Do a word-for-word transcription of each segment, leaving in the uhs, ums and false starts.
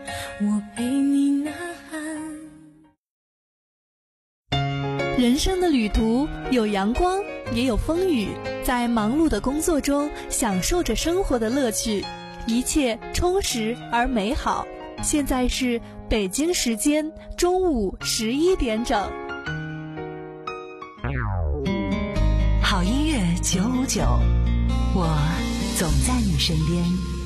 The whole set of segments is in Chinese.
我陪你呐喊。 人生的旅途有阳光也有风雨，在忙碌的工作中享受着生活的乐趣，一切充实而美好。现在是北京时间中午十一点整。 好音乐九五九，我总在你身边。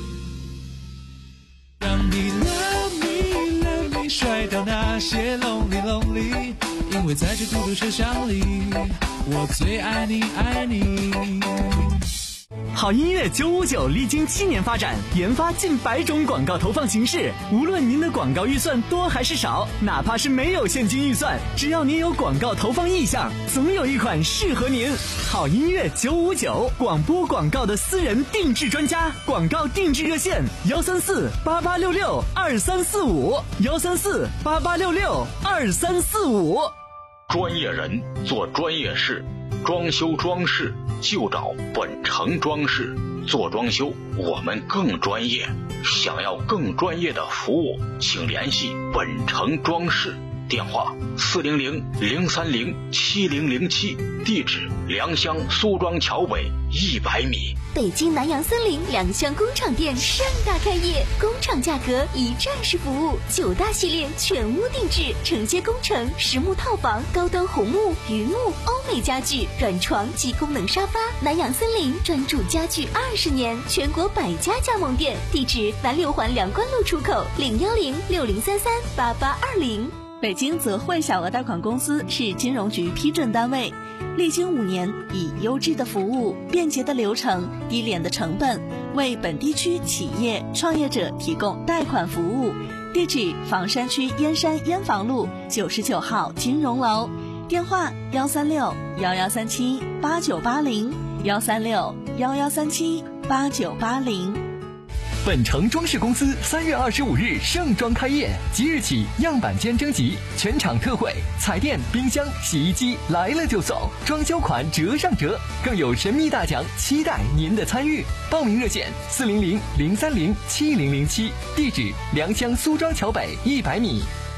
让你 love me love me 甩掉那些 lonely lonely， 因为在这孤独车厢里，我最爱你爱你。 好音乐九五九历经七年发展，研发近百种广告投放形式。无论您的广告预算多还是少，哪怕是没有现金预算，只要您有广告投放意向，总有一款适合您。好音乐九五九，广播广告的私人定制专家，广告定制热线：幺三四八八六六二三四五，幺三四八八六六二三四五。 专业人做专业事，装修装饰就找本城装饰。做装修我们更专业，想要更专业的服务，请联系本城装饰，电话四零零零三零七零零七，地址良乡苏庄桥北一百米。 北京南洋森林良乡工厂店盛大开业，工厂价格一站式服务，九大系列全屋定制，承接工程、实木套房、高端红木、榆木、欧美家具、软床及功能沙发。南洋森林专注家具二十年，全国百家加盟店，地址南六环两关路出口，零幺零六零三三八八二零。 北京泽汇小额贷款公司是金融局批准单位，历经五年，以优质的服务、便捷的流程、低廉的成本，为本地区企业创业者提供贷款服务。地址：房山区燕山燕房路九十九号金融楼，电话：幺三六幺幺三七八九八零，幺三六幺幺三七八九八零。 本城装饰公司三月二十五日盛装开业，即日起样板间征集，全场特惠，彩电、冰箱、洗衣机来了就送，装修款折上折，更有神秘大奖，期待您的参与。报名热线：四零零零三零七零零七，地址良乡苏庄桥北一百米。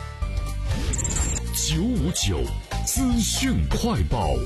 九五九资讯快报。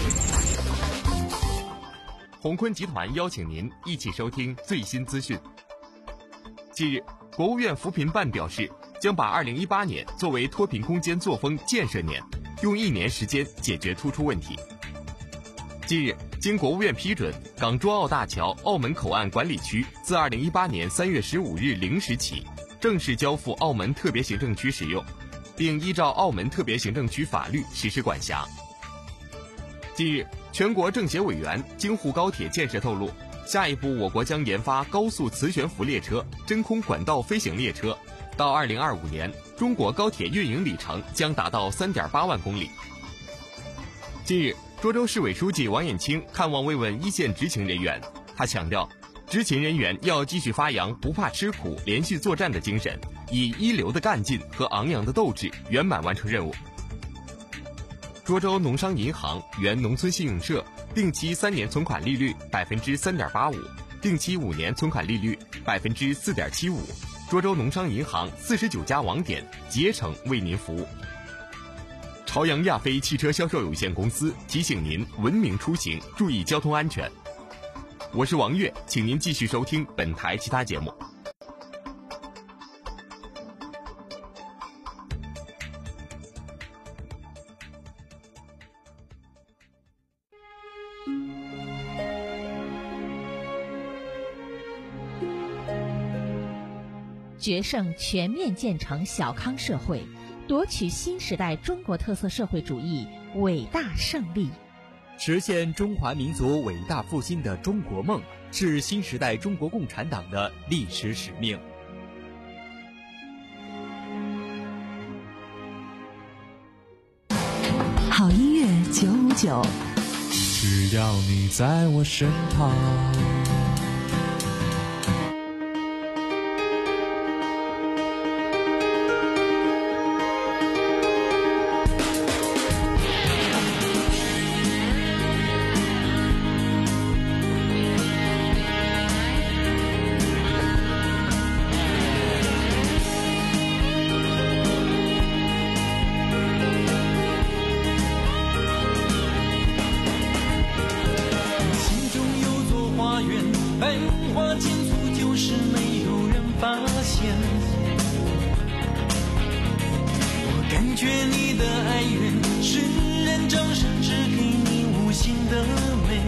鸿坤集团邀请您一起收听最新资讯。近日，国务院扶贫办表示，将把二零一八年作为脱贫攻坚作风建设年，用一年时间解决突出问题。近日，经国务院批准，港珠澳大桥澳门口岸管理区自二零一八年三月十五日零时起正式交付澳门特别行政区使用，并依照澳门特别行政区法律实施管辖。近日，全国政协委员、京沪高铁建设透露，下一步我国将研发高速磁悬浮列车、真空管道飞行列车，到二零二五年，中国高铁运营里程将达到 三点八万公里。近日，涿州市委书记王艳清看望慰问一线执勤人员，他强调，执勤人员要继续发扬不怕吃苦、连续作战的精神，以一流的干劲和昂扬的斗志圆满完成任务。涿州农商银行原农村信用社定期三年存款利率百分之三点八五，定期五年存款利率百分之四点七五。涿州农商银行四十九家网点竭诚为您服务。朝阳亚飞汽车销售有限公司提醒您文明出行，注意交通安全。我是王悦，请您继续收听本台其他节目。 决胜全面建成小康社会，夺取新时代中国特色社会主义伟大胜利， 实现中华民族伟大复兴的中国梦，是新时代中国共产党的历史使命。 好音乐九五九， 只要你在我身旁。 花间促，就是没有人发现。我感觉你的哀怨是人掌声只给你无形的美。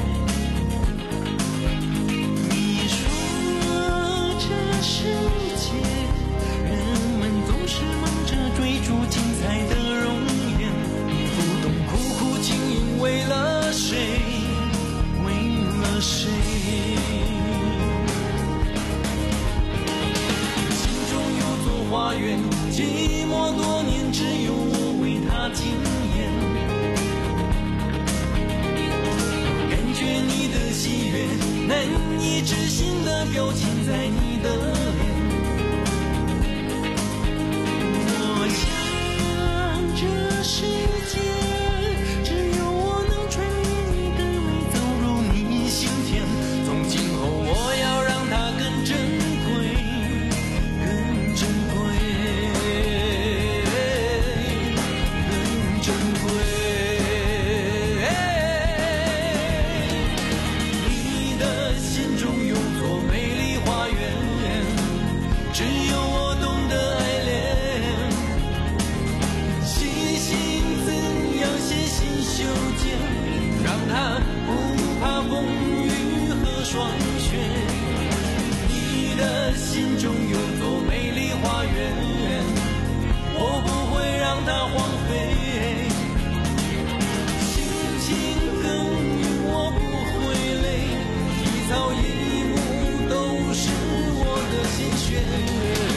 你说这世界人们总是忙着追逐精彩的容颜，不懂苦苦经营为了谁，为了谁。心中有座花园，寂寞多年，只有我为它惊艳。感觉你的喜悦，难以置信的表现在你的脸。我想这世界只有我能穿越你的美，走入你心田。从今后我要让它更珍贵，更珍贵，更珍贵。你的心中有座美丽花园，只有我懂得爱恋。细心怎样写信修剪，让它不怕风雨和霜雪。你的心中有座美丽花园，我不会让它荒废。辛勤耕耘我不会累，一草一木都是我的心血。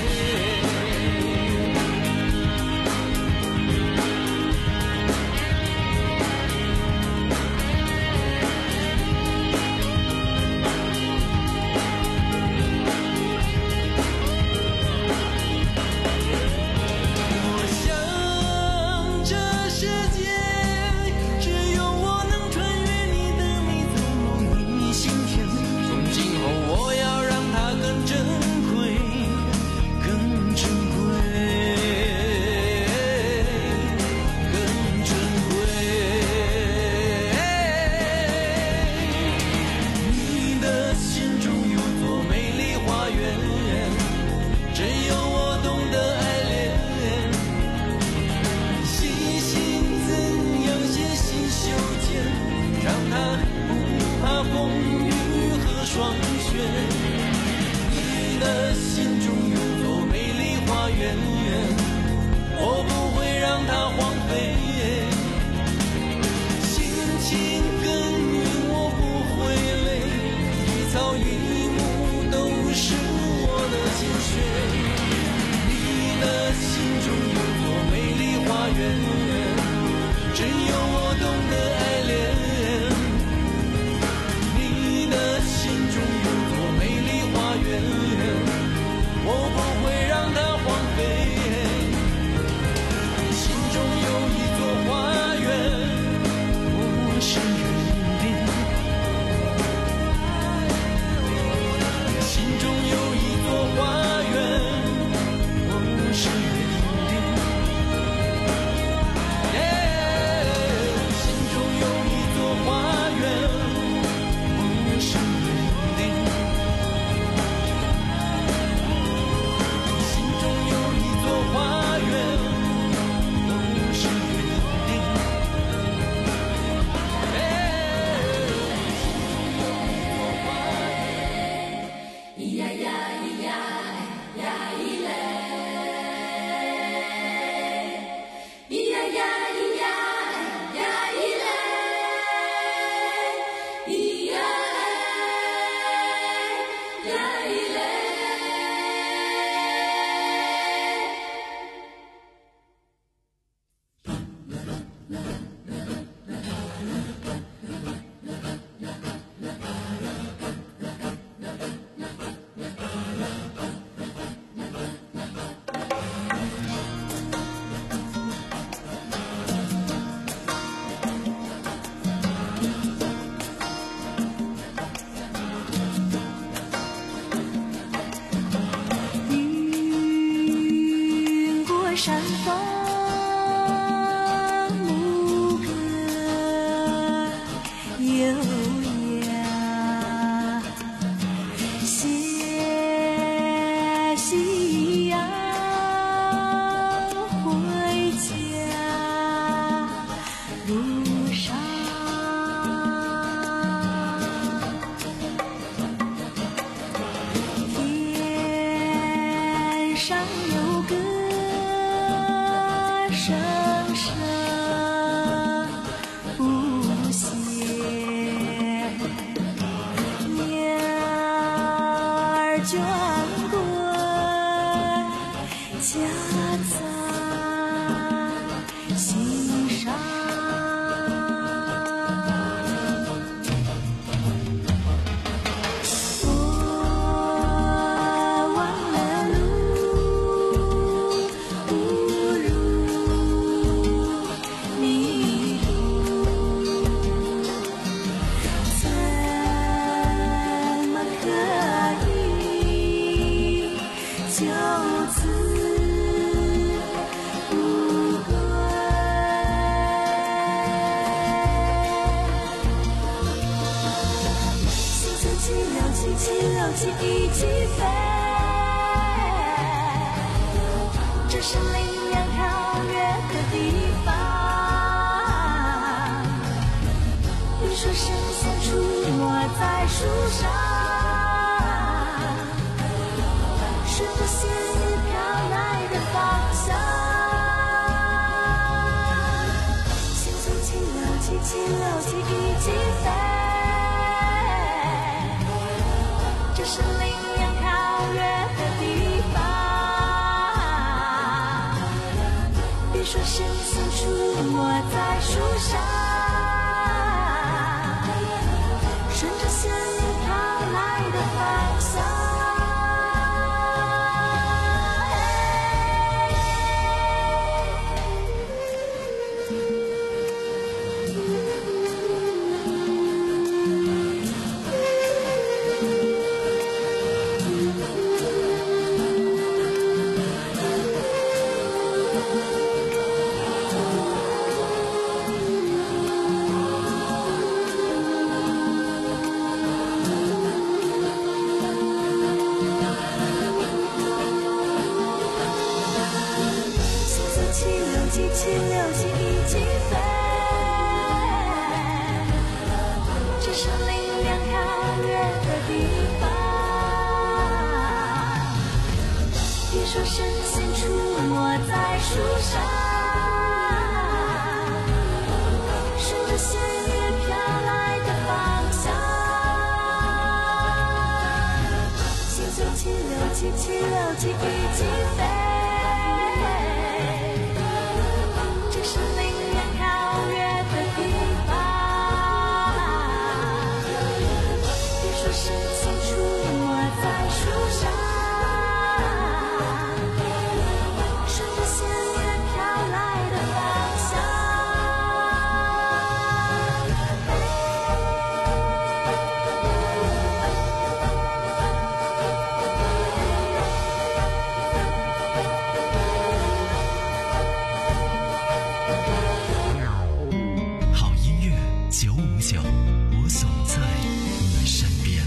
我想这世界只有我能穿越你的美，走入你心田。从今后我要让它更珍贵，更珍贵，更珍贵。你的心中有座美丽花园，只有我懂得爱恋。细心怎样写信修剪，让它不怕风雨和霜雪。你的心中有座美丽花园，我不会让它荒废。辛勤耕耘我不会累，一草一木都是我的心血。你的心中有座美丽花园，只有我懂得爱恋。你的心中有座美丽花园，我不会让它荒废。心中有一座花园，我是园丁。心中有一座花园，我是园丁。心中有一座花园，我是园丁。心中有一座花园，我是园丁。 咿呀呀咿呀呀咿嘞，咿呀呀咿呀呀咿嘞，咿呀呀咿嘞。 云过山峰牧歌悠扬， 上有歌声声不歇，燕儿卷滚夹在心上。起了起一起飞，这是羚羊跳跃的地方。你说神仙出没在树上，顺着仙女飘来的方向。心中起了起，起了起一起飞。这是羚羊跳跃的地方，别说神仙出没在树上，顺着仙女飘来的方向。起了起一起飞，这是羚羊跳跃的地方。别说神仙出没在树上，顺着仙女飘来的方向。心中起了起，起了起一起飞。神仙出没在树上，顺着仙女飘来的方向。 好音乐九五九，我总在你身边。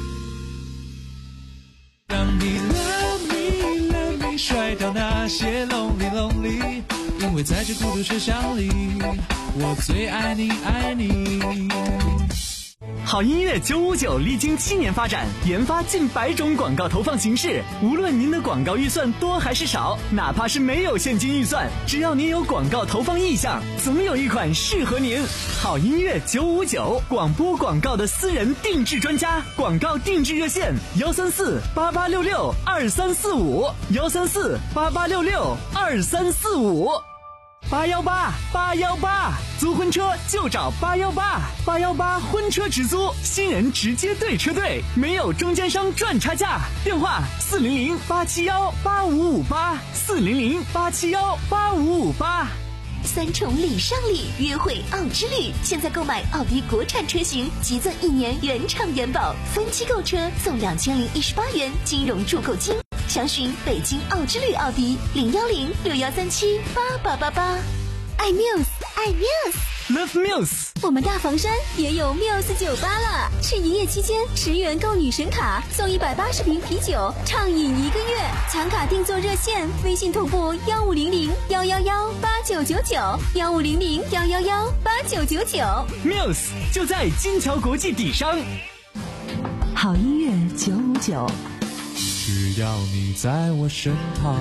甩掉那些 lonely lonely， 因为在这孤独车厢里，我最爱你爱你。 好音乐九五九历经七年发展，研发近百种广告投放形式。无论您的广告预算多还是少，哪怕是没有现金预算，只要您有广告投放意向，总有一款适合您。好音乐九五九，广播广告的私人定制专家，广告定制热线：幺三四八八六六二三四五，幺三四八八六六二三四五。八幺八八幺八，租婚车就找八幺八，八幺八婚车直租，新人直接对车队，没有中间商赚差价。电话四零零八七幺八五五八，四零零八七幺八五五八。 三重礼上礼，约会奥之旅。现在购买奥迪国产车型，即赠一年原厂原保，分期购车送两千零一十八元金融住购金。详询北京奥之旅奥迪零幺零六幺三七八八八八。爱 Muse， 爱 Muse，Love Muse。 我们大房山也有 Muse 酒吧了，是营业期间十元购女神卡送一百八十瓶啤酒，畅饮一个月。抢卡订座热线：微信同步幺五零零幺幺幺八九九九，幺五零零幺幺幺八九九九。 Muse 就在金桥国际底商。 好音乐九五九。 只要你在我身旁。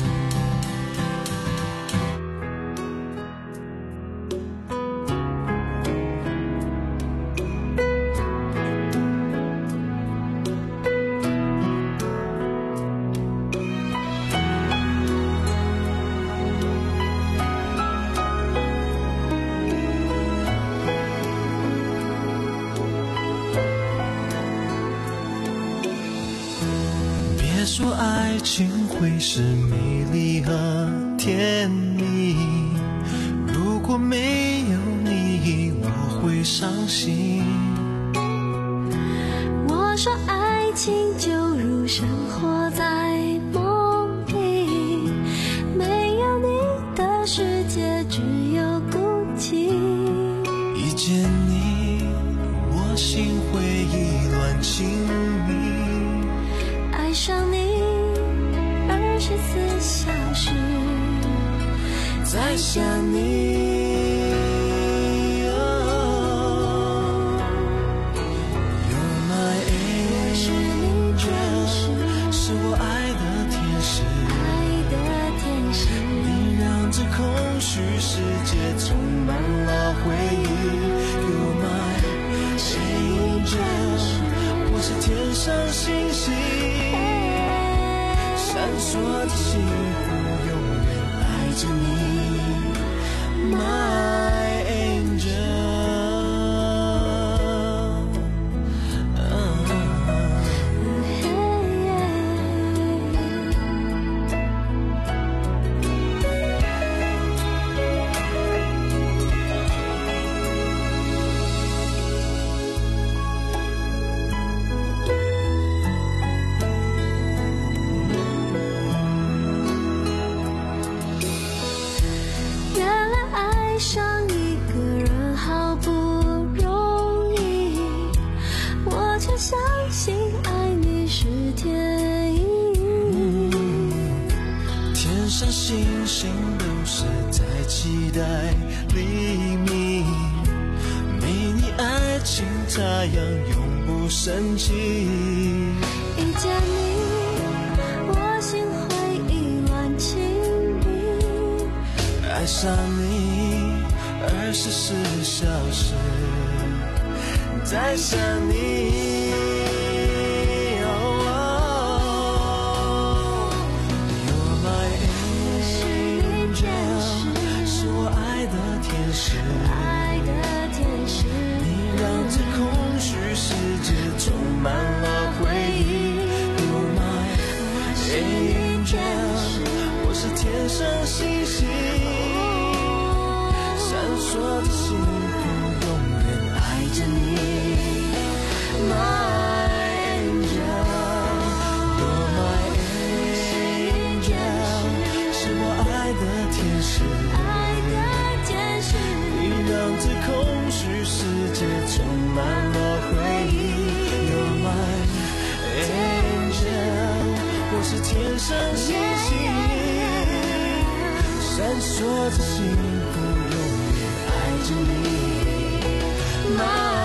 说爱情会是美丽和甜蜜，如果没有你我会伤心。 我说爱情就如生活在梦里，没有你的世界只有孤寂。 一见你我心灰意乱情迷， 爱上你二十四小时在想你。You're my angel， 是我爱的天使，你让这空虚世界充满了回忆。You're my angel， 我是天上星星，闪烁的幸福永远爱着你 My angel、星星都是在期待黎明，没你爱情太阳永不升起。 遇见你我心灰意乱情迷， 爱上你二十四小时在想你。 爱的天使， 你让这空虚世界充满了回忆。You're my angel， 我是天上星星，闪烁的幸福永远爱着你。My angel，You're my angel， 是我爱的天使。让这空虚世界充满了回忆。You're my angel， 我是天上星星，闪烁着幸福永远爱着你 My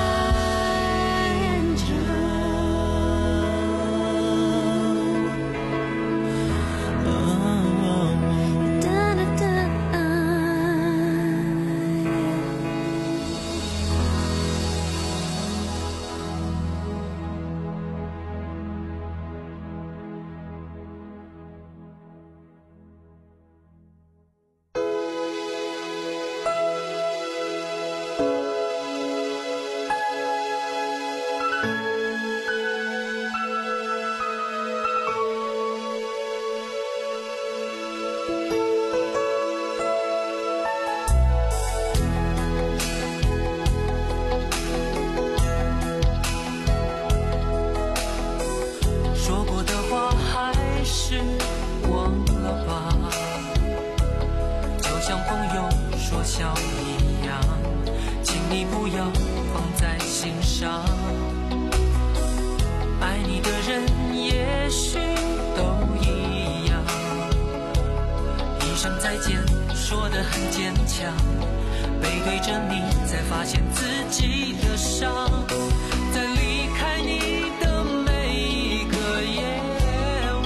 在离开你的每一个夜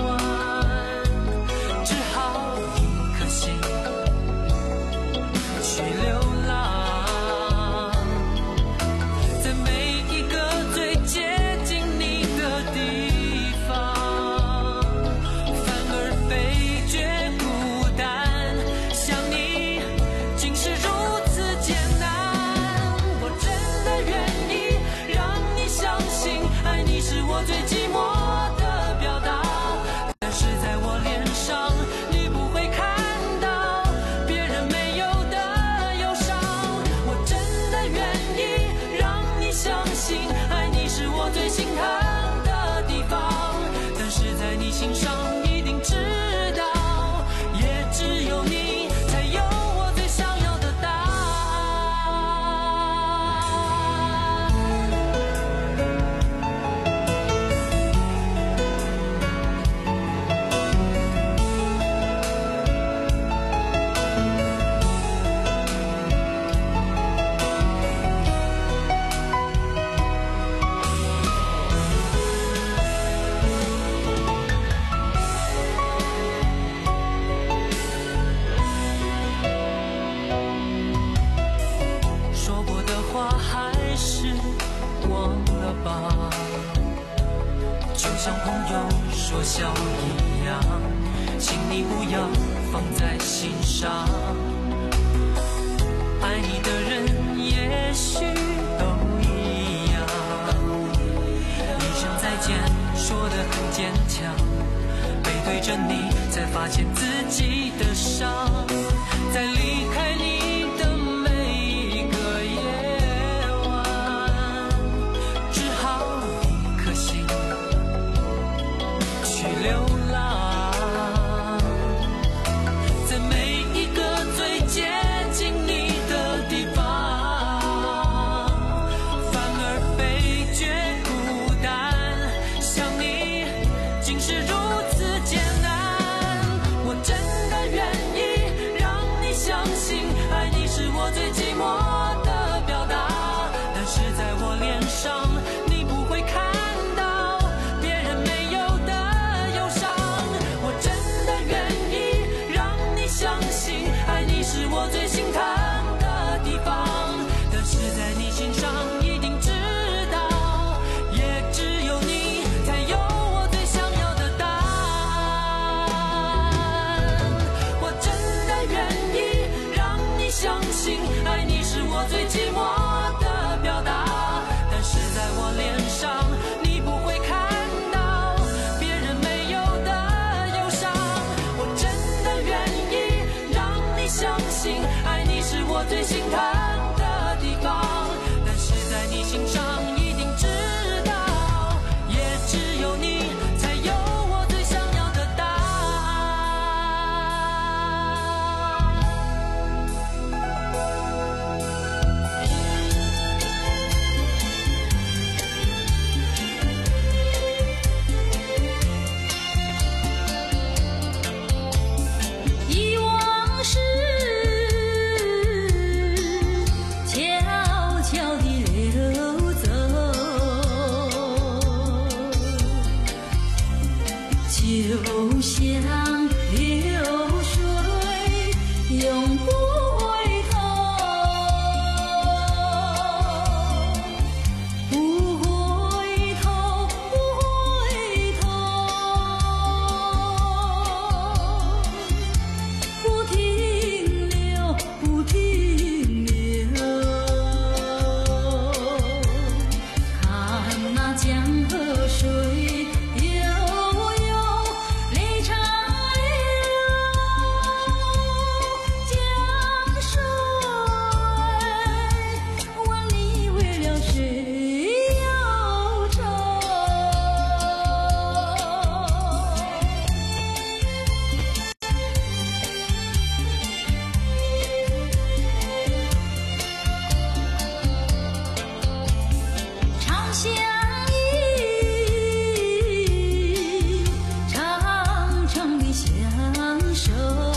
就像朋友说笑一样，请你不要放在心上。爱你的人也许都一样，一声再见说得很坚强，背对着你才发现自己的伤，在离开你的每一个夜晚，只好一颗心去流浪，在每一个最接近你的地方，反而被觉孤单，想你竟是如此艰难。我真的愿意让你相信，爱你是我最寂寞的表达，但是在我脸上你不会看到别人没有的忧伤。我真的愿意让你相信，爱你是我最心疼的地方，但是在你心上一定知道，也只有你才有我最想要的答案。我真的愿意让你相信，爱你是我最寂寞的表达，但是在我脸上你不会看到别人没有的忧伤。我真的愿意让你相信，爱你是我最心疼的地方，但是在你心上一定知道，也只有你才有我最想要的答遗忘是悄悄地流走，就像流水永不回头，不回头，不回头，不停留，不停留。看那江河水悠悠，离长流，江水问你为了谁忧愁。长相依，长长的相守，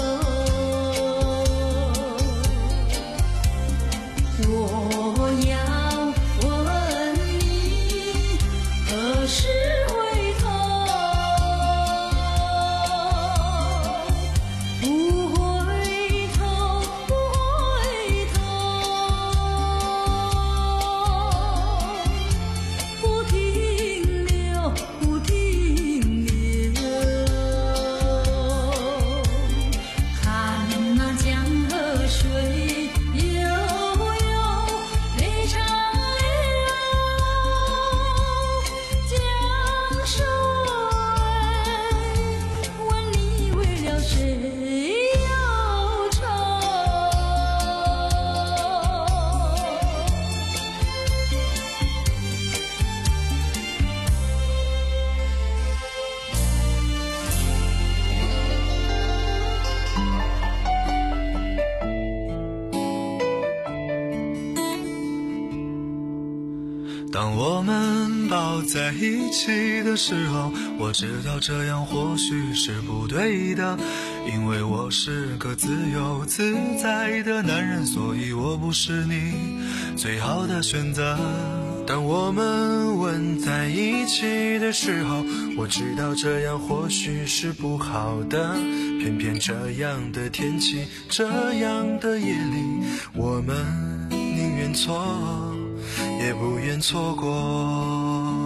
我要问你何时回头，不回头，不回头，不停留，不停留。看那江河水悠悠，离长流，江水问你为了谁忧愁。 当我们抱在一起的时候，我知道这样或许是不对的，因为我是个自由自在的男人，所以我不是你最好的选择。当我们吻在一起的时候，我知道这样或许是不好的，偏偏这样的天气，这样的夜里，我们宁愿错也不愿错过。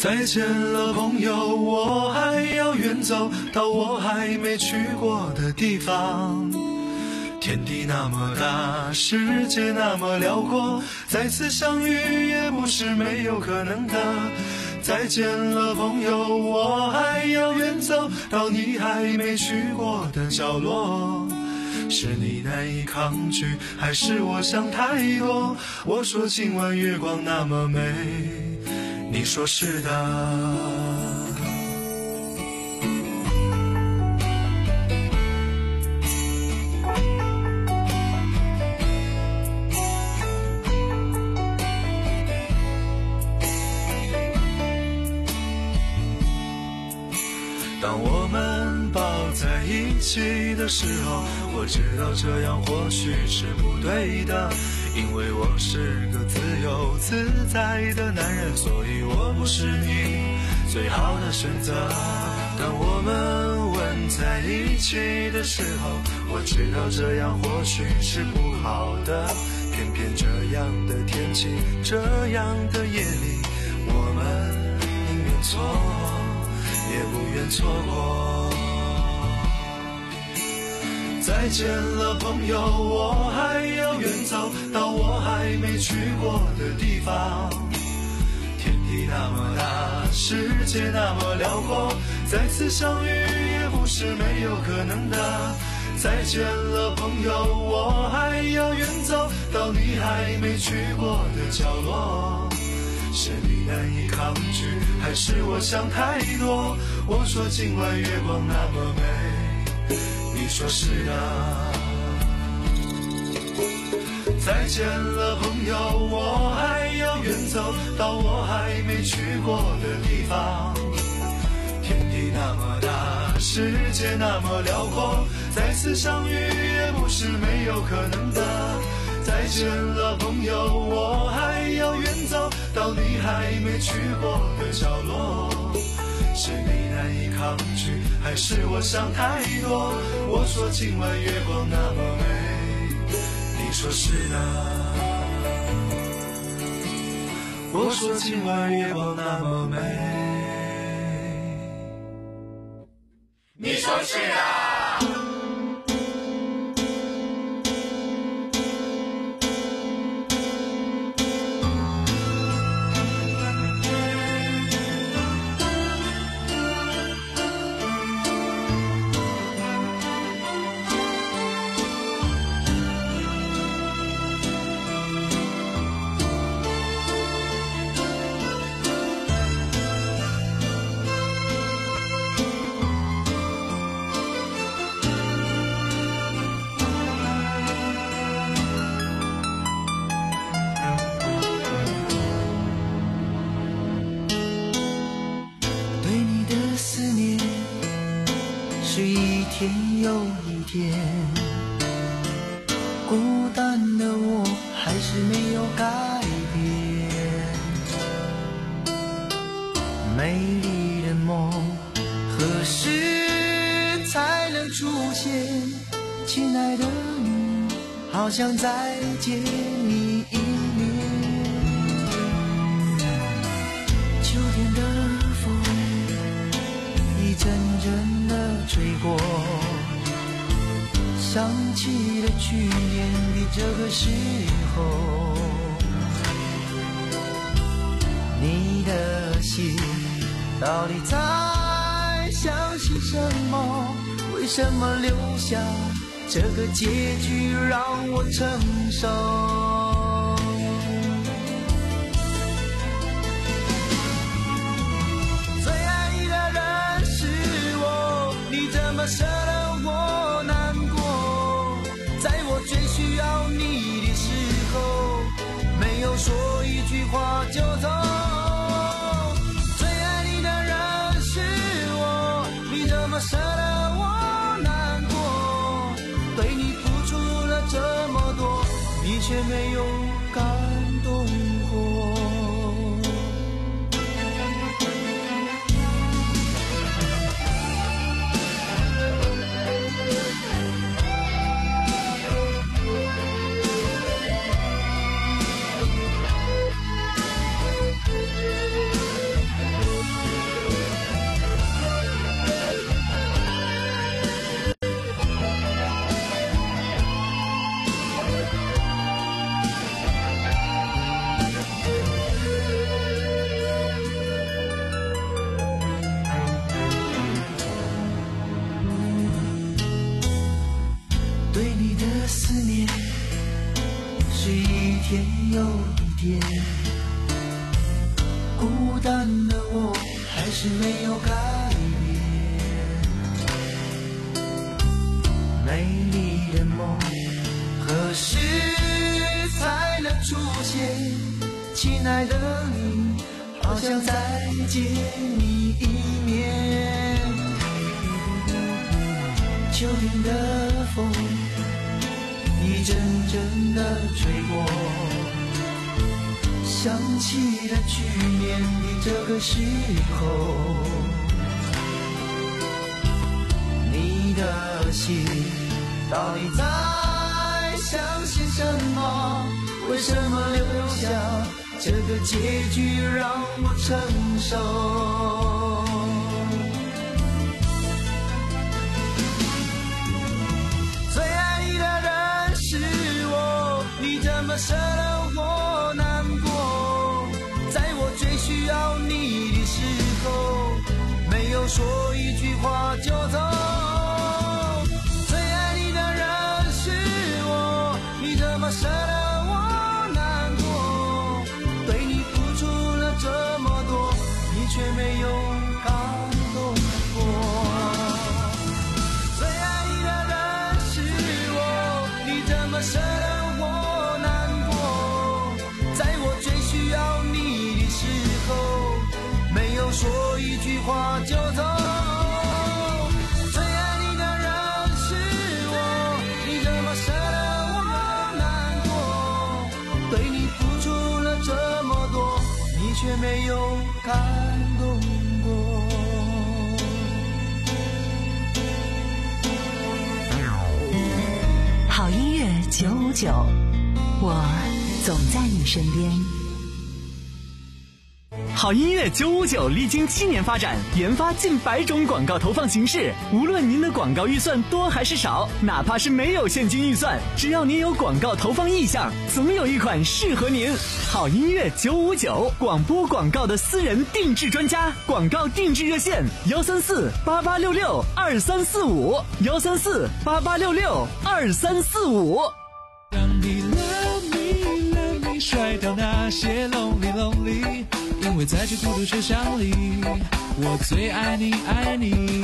再见了朋友，我还要远走到我还没去过的地方。天地那么大，世界那么辽阔，再次相遇也不是没有可能的。再见了朋友，我还要远走到你还没去过的角落。是你难以抗拒，还是我想太多？我说今晚月光那么美，你说是的。当我们抱在一起的时候，我知道这样或许是不对的，因为我是个自由自在的男人，所以我不是你最好的选择。当我们吻在一起的时候，我知道这样或许是不好的，偏偏这样的天气，这样的夜里，我们宁愿错也不愿错过。再见了朋友，我还要远走到我还没去过的地方。天地那么大，世界那么辽阔，再次相遇也不是没有可能的。再见了朋友，我还要远走到你还没去过的角落。是你难以抗拒，还是我想太多？我说今晚月光那么美，你说是的。再见了朋友，我还要远走到我还没去过的地方。天地那么大，世界那么辽阔，再次相遇也不是没有可能的。再见了朋友，我还要远走到你还没去过的角落。是你难以抗拒，还是我想太多？我说今晚月光那么美，你说是的。我说今晚月光那么美， 你说是的。 天又一天，孤单的我还是没有改变。美丽的梦何时才能出现？亲爱的你，好想再见你一面。秋天的风一阵阵的吹过，想起了去年的这个时候，你的心到底在想些什么？为什么留下这个结局让我承受？最爱你的人是我，你怎么舍得我难过？在我最需要你的时候，没有说一句话就走。最爱你的人是我，你怎么舍得我难过？对你付出了这么多，你却没有感动过。 天又一天，孤单的我还是没有改变。美丽的梦何时才能出现？亲爱的你，好想再见你一面。秋天的风一阵阵的吹过，想起了去年的这个时候，你的心到底在想些什么？为什么留下这个结局让我承受？最爱你的人是我，你怎么舍得我难过？在我最需要你的时候，没有说一句话就走。最爱你的人是我，你怎么舍得我难过？对你付出了这么多，你却没有感动过。舍得我难过，在我最需要你的时候，没有说一句话就走。最爱你的人是我，你怎么舍得我难过？对你付出了这么多，你却没有感动过。 好音乐九五九，我总在你身边。 好音乐九五九历经七年发展，研发近百种广告投放形式。无论您的广告预算多还是少，哪怕是没有现金预算，只要您有广告投放意向，总有一款适合您。好音乐九五九，广播广告的私人定制专家，广告定制热线幺三四八八六六二三四五幺三四八八六六二三四五。 当你 love me love me 甩掉那些 lonely lonely， 因为在这孤独车厢里，我最爱你爱你。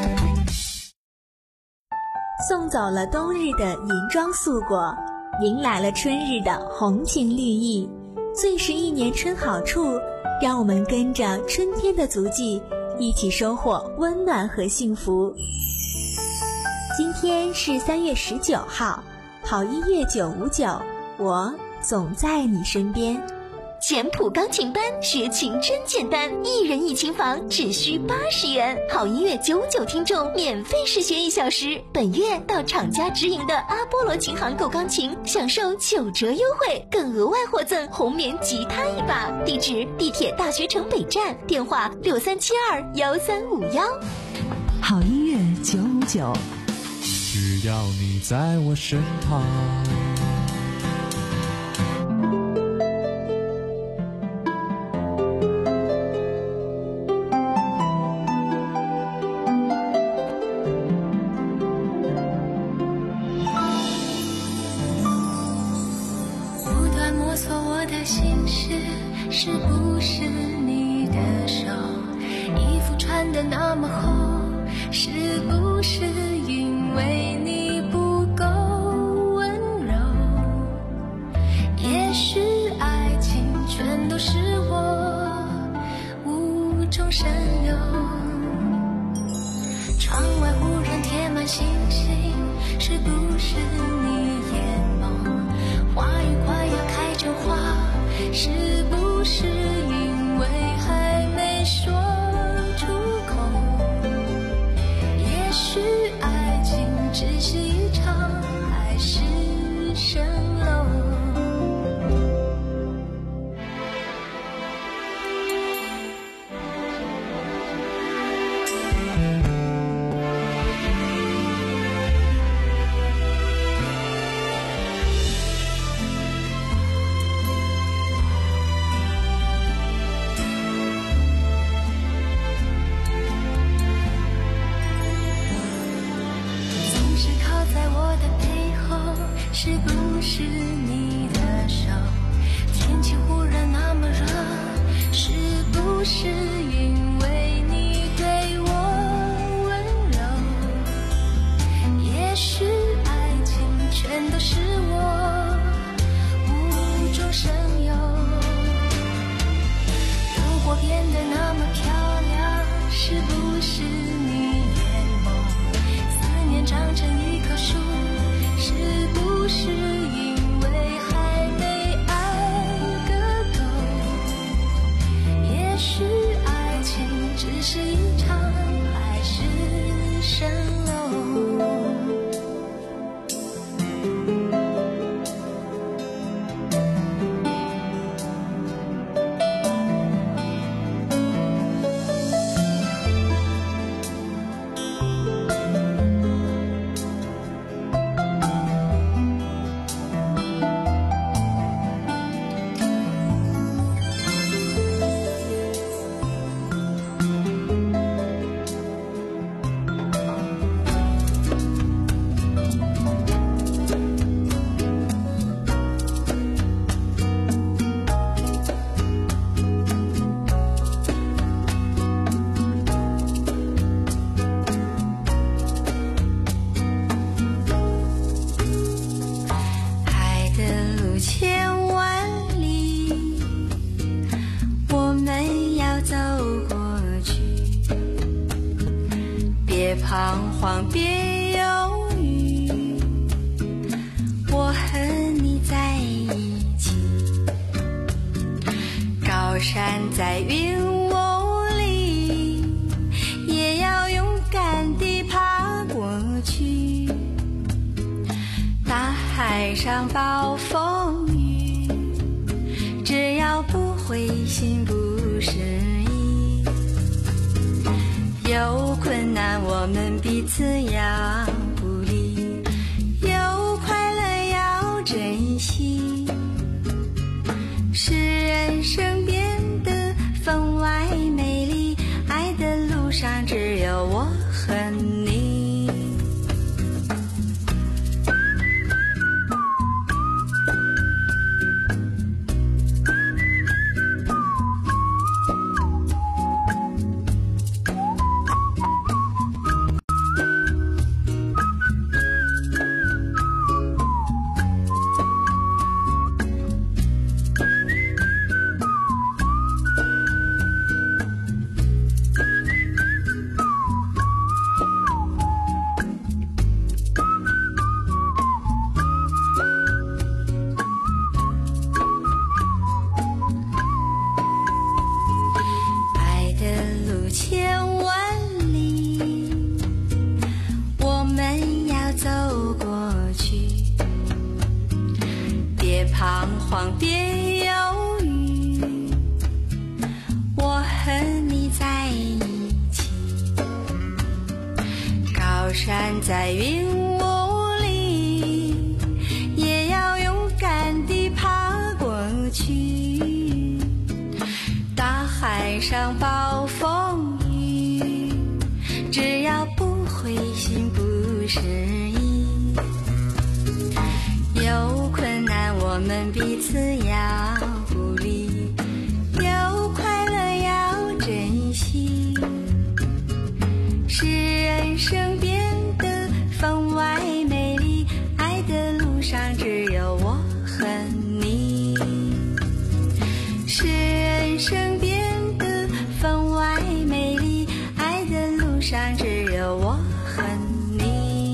送走了冬日的银装素裹，迎来了春日的红情绿意。最是一年春好处，让我们跟着春天的足迹，一起收获温暖和幸福。今天是三月十九号，好音乐九五九，我总在你身边。 简谱钢琴班学琴真简单，一人一琴房只需八十元。好音乐九五九听众免费试学一小时，本月到厂家直营的阿波罗琴行购钢琴，享受九折优惠，更额外获赠红棉吉他一把。地址：地铁大学城北站，电话六三七二幺三五幺。 好音乐九五九， 只要你在我身旁。 是不是你的手衣服穿得那么厚，是不是因为你不够温柔？也许爱情全都是我无中生有，窗外忽然贴满星星，是不是你眼眸花语快要开成花，是不是因为还没说出口？也许爱情只是一场海市蜃楼。是不是你的手天气忽然那么热，是不是因为你对我温柔？也许爱情全都是我无中生有。如果变得那么漂亮，是不是你眼眸？思念长成一棵树，是不是因为还没爱个够？也许爱情只是一场海市蜃楼。 彷徨别犹豫，我和你在一起，高山在云雾里，也要勇敢地爬过去。大海上暴风雨，只要不灰心不失意，有困难我们彼此要鼓励，有快乐要珍惜，使人生变得分外美丽。爱的路上只有我和你。彷徨别犹豫，我和你在一起，高山在云雾里，也要勇敢地爬过去。大海上暴风雨，只要不灰心不失意，有困难我们彼此要鼓励，有快乐要珍惜，使人生变得分外美丽。爱的路上只有我和你，使人生变得分外美丽。爱的路上只有我和你。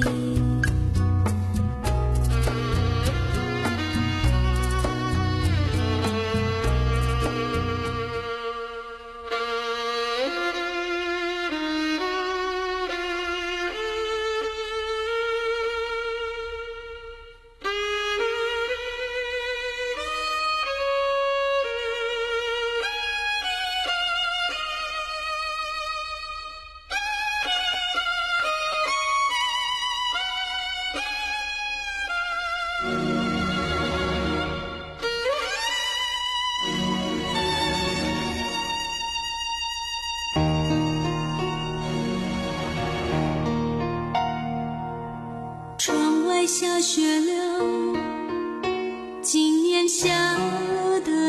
窗外下雪了，今年下的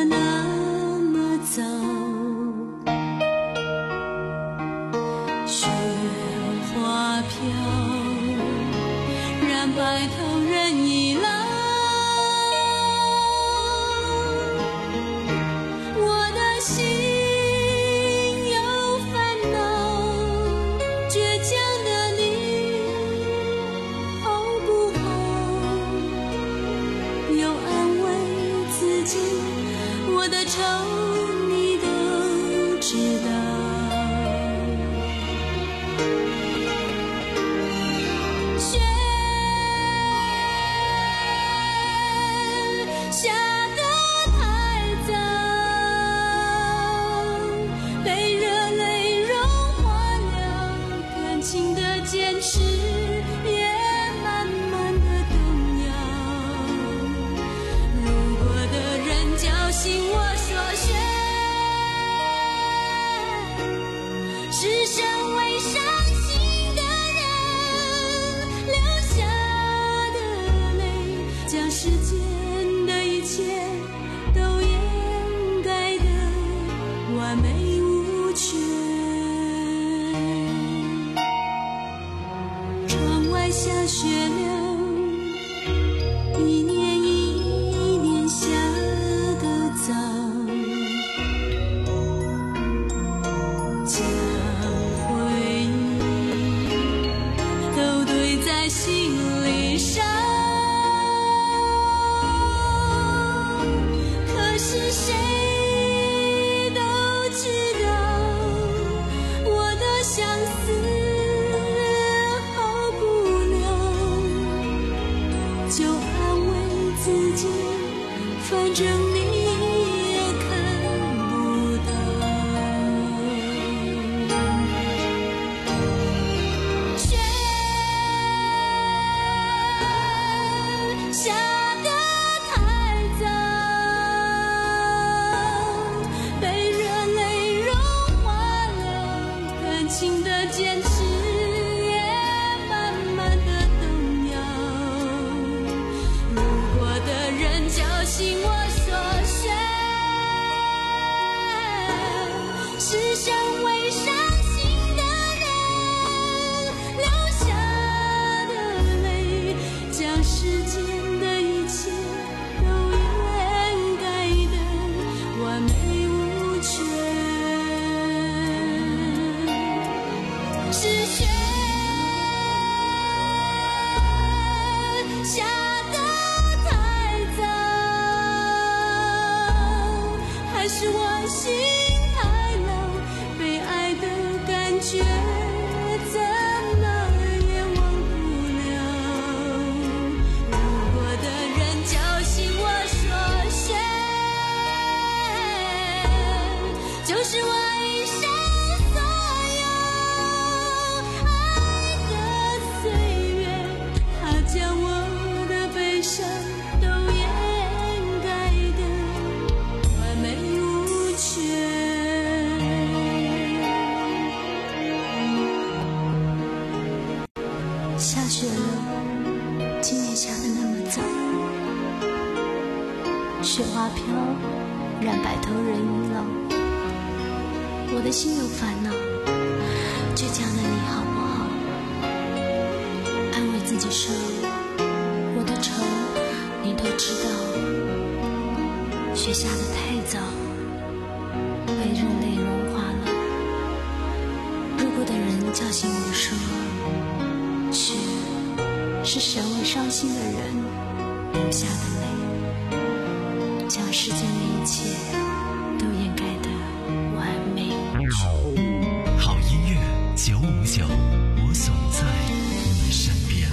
走。雪花飘，染白头人已老。我的心有烦恼，倔强的你好不好？又安慰自己，我的愁你都知道。雪下得太早，被热泪融化了，感情的坚持也慢慢的动摇。路过的人叫醒我说，雪是身为伤心的人流下的泪，将世间的一切都掩盖得完美无缺。窗外下雪了，一年一年下得早，将回忆都堆在心里烧。可是谁都知道，我的相思好不了，就安慰自己，反正你也看不到。雪下得太早，被热泪融化了，感情的坚持也慢慢的动摇。路过的人叫醒我说，雪是身为伤心的人流下的泪，将世间的一切都掩盖得完美无缺。是雪下得太早，还是我心太老，被爱的感觉怎么也忘不了。路过的人叫醒我说，雪就是我一生所有爱的岁月，它将我的悲伤都掩盖得完美无缺。下雪了，今年下的那么早，雪花飘，染白头人已老。我的心有烦恼，倔强的你好不好？安慰自己说，我的愁你都知道。雪下得太早，被热泪融化了。路过的人叫醒我说，雪是谁为伤心的人流下的泪，将世间的一切都掩盖得完美无缺。 好音乐九五九，我总在你身边。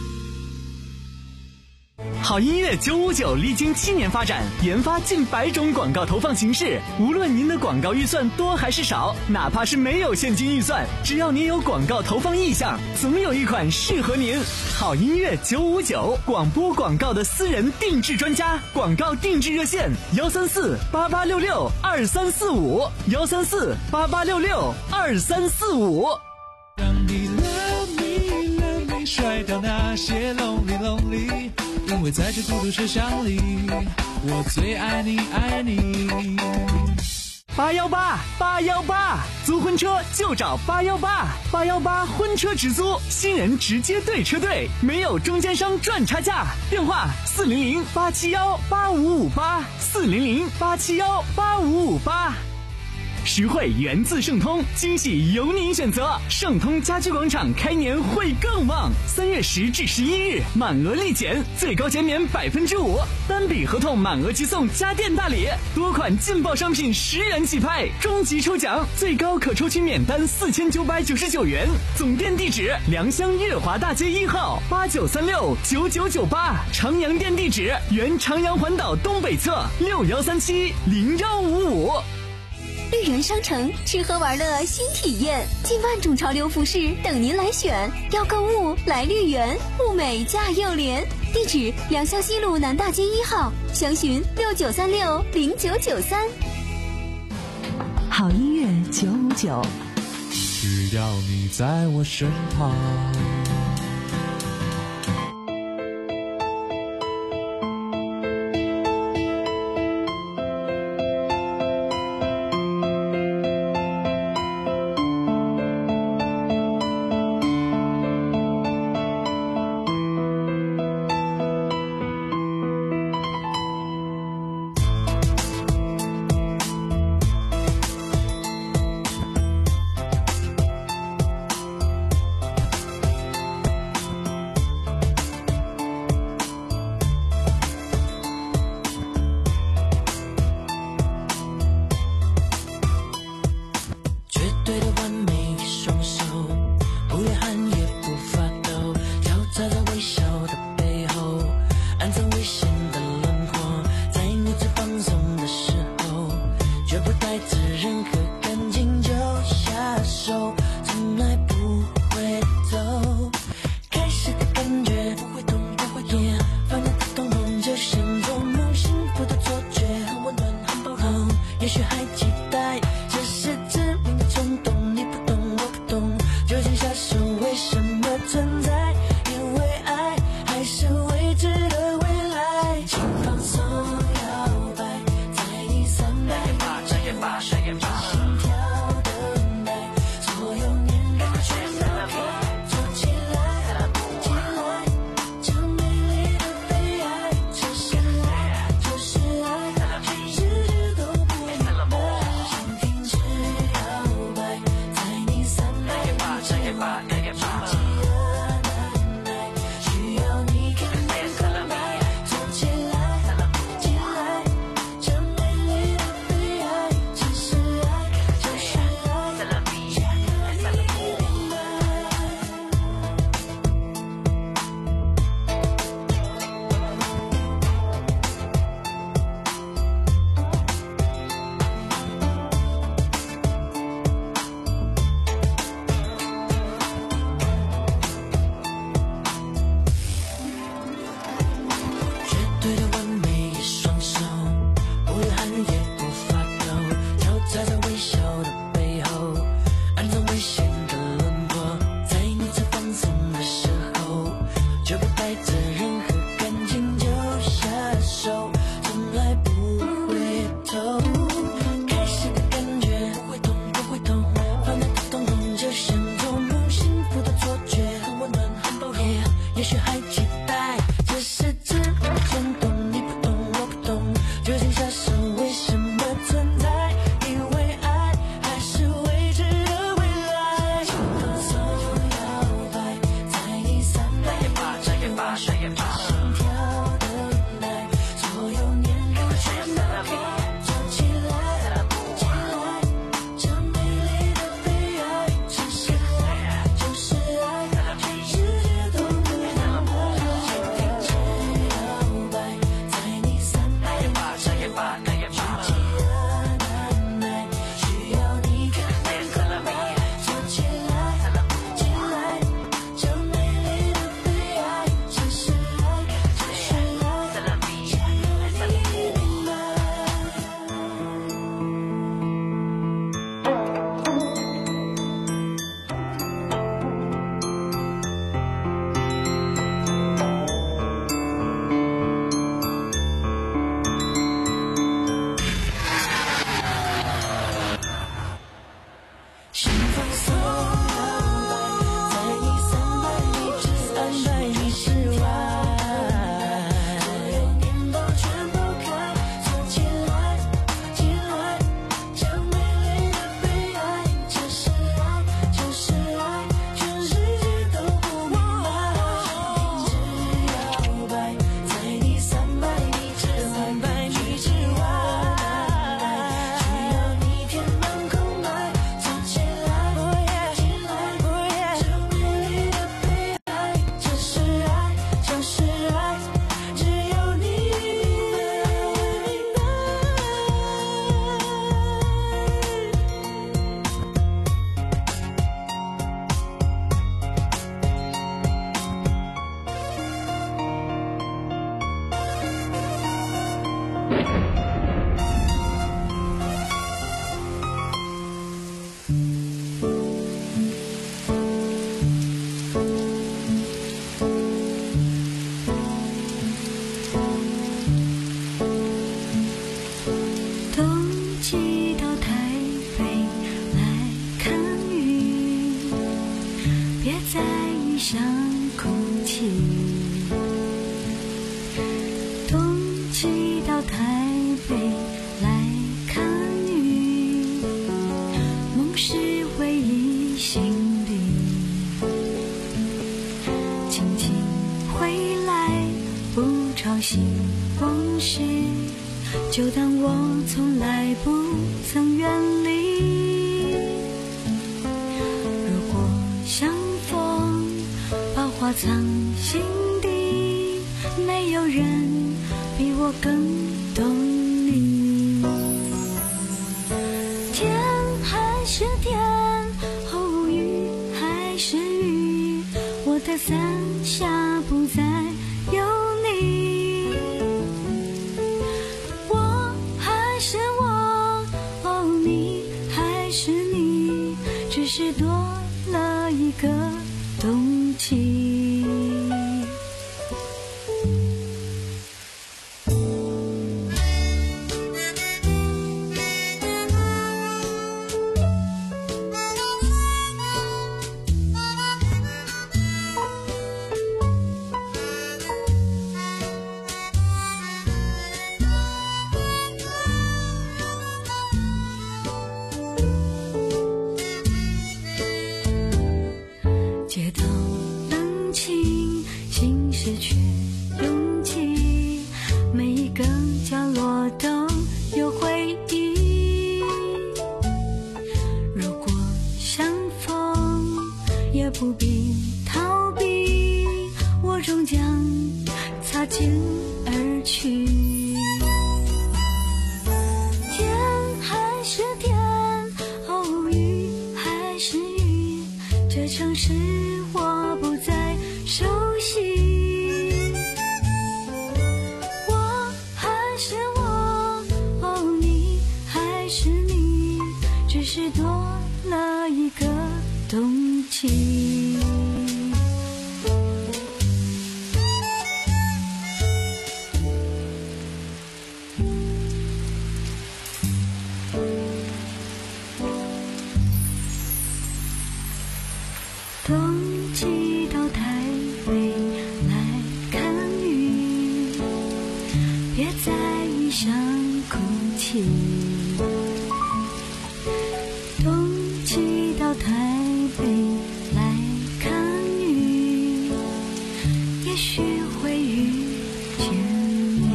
好音乐九五九历经七年发展，研发近百种广告投放形式。无论您的广告预算多还是少，哪怕是没有现金预算，只要您有广告投放意向，总有一款适合您。好音乐九五九，广播广告的私人定制专家，广告定制热线：幺三四八八六六二三四五，幺三四八八六六二三四五。 让你 love me love me， 甩掉那些 lonely lonely， 因为在这孤独世上里，我最爱你爱你。 八幺八八幺八，租婚车就找八幺八，八幺八婚车直租，新人直接对车队，没有中间商赚差价。电话四零零八七幺八五五八，四零零八七幺八五五八。实惠源自盛通，惊喜由您选择。盛通家居广场开年会更旺，三月十至十一日满额立减，最高减免百分之五，单笔合同满额即送家电大礼，多款劲爆商品十元起拍，终极抽奖最高可抽取免单四千九百九十九元。总店地址：良乡悦华大街一号八九三六九九九八，长阳店地址：原长阳环岛东北侧六幺三七零幺五五。 绿园商城吃喝玩乐新体验，近万种潮流服饰等您来选。要购物来绿园，物美价又廉。地址：良乡西路南大街一号，详询六九三六零九九三。 好音乐九五九， 只要你在我身旁。 小心往事，就当我从来不曾远离。如果相逢，把话藏心底，没有人比我更懂你。天还是天，后雨还是雨，我的伞下不再有你。我还是我，哦，你还是你，只是多了一个动情。街道冷清，心事却拥挤，每一个角落都有回忆。如果相逢，也不必逃避，我终将擦肩而去。天还是天，哦，雨还是雨，这城市我不再熟悉。我还是我，哦，你还是你，只是多了一个动情。冬季到台北来看雨，别在雨上哭泣。冬季到台北来看雨，也许会遇见你。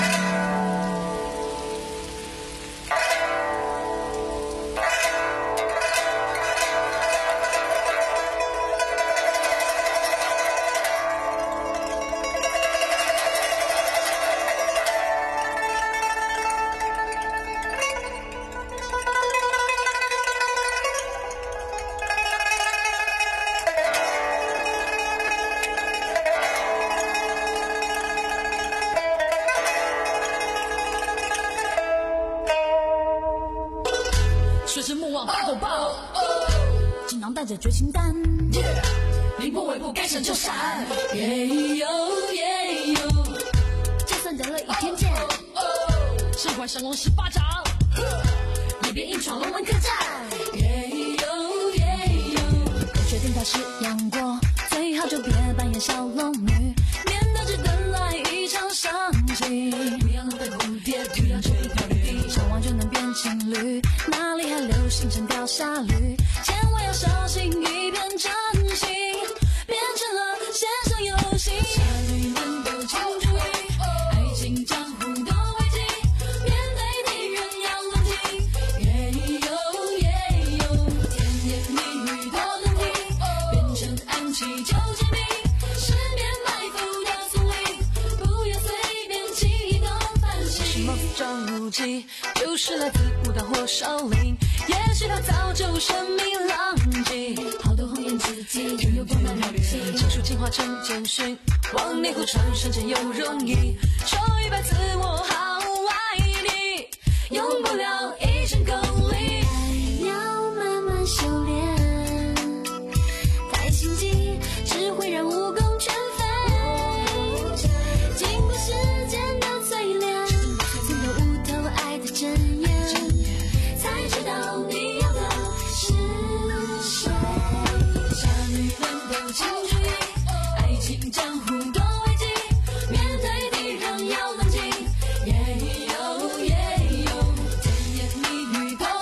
水深莫忘白头抱，锦囊带着绝情丹，凌波微步该闪就闪，耶呦耶呦，就算得了倚天剑，身怀降龙十八掌，也别硬闯龙门客栈，耶呦耶呦，不确定他是杨过，最好就别扮演小龙女，免得只等来一场伤心。不要浪费蝴蝶，不要追跑绿地，想玩就能变情侣，哪里还流行成掉下驴？千万要小心，一片真心变成了线上游戏。侠女们都请注意，爱情江湖多危机，面对敌人要冷静。耶呦耶呦，甜言蜜语多动听，变成暗器就揭秘，十面埋伏的丛林，不要随便轻动凡心。是某张无忌，就是来自武当或少林，也许他早就神秘浪迹，好多红颜知己，拥有光芒人气，成熟进化成简讯，往内湖传瞬间又容易，说一百次我好爱你，用不了一生功力。 要慢慢修炼，太心急只会让武功全废，经过时间的淬炼，曾都悟透爱的真言，才知道你要的是谁。 侠女们都请注意，爱情江湖多危机，面对敌人要冷静。耶呦耶呦，甜言蜜语多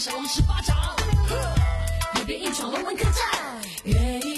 闪一十巴掌，也别硬闯龙门客栈。